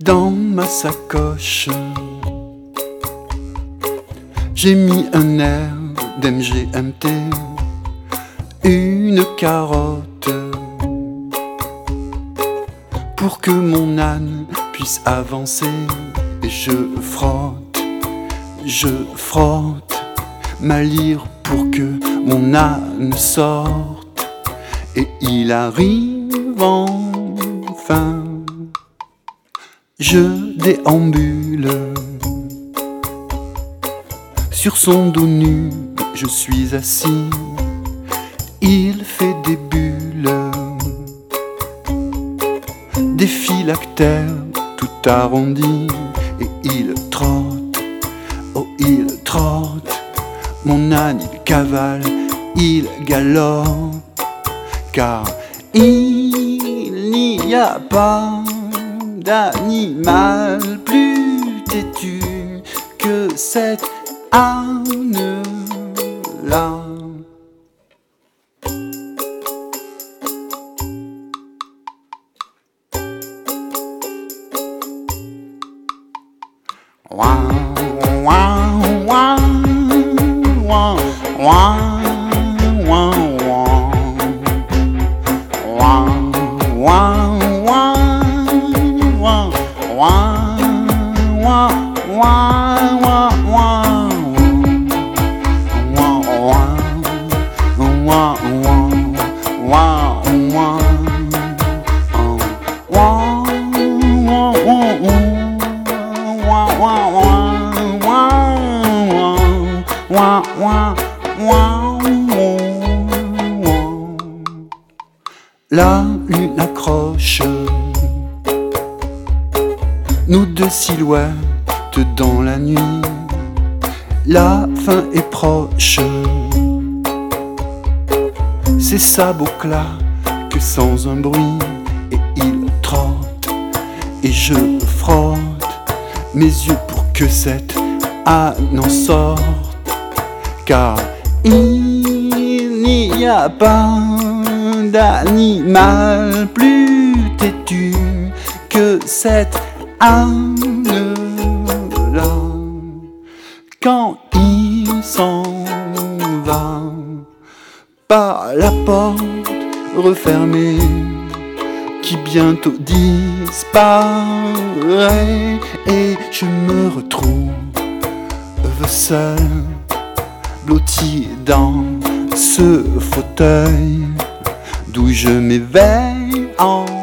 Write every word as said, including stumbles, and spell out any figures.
Dans ma sacoche, j'ai mis un air d'M G M T, une carotte, pour que mon âne puisse avancer. Et je frotte, je frotte ma lyre pour que mon âne sorte. Et il arrive enfin. Je déambule sur son dos nu, je suis assis. Il fait des bulles, des phylactères tout arrondis. Et il trotte, oh il trotte. Mon âne il cavale, il galope. Car il n'y a pas d'animal plus têtu que cet âne-là. Wow, wow, wow, wow, wow, wow, wow, wow, wow. La lune accroche nous deux silhouettes dans la nuit. La fin est proche, ses sabots claquent sans un bruit. Et il trotte, et je frotte mes yeux pour que cet âne en sorte. Car il n'y a pas d'animal plus têtu que cet âne-là. Quand il s'en va par la porte refermée qui bientôt disparaît, et je me retrouve seul, blotti dans ce fauteuil d'où je m'éveille en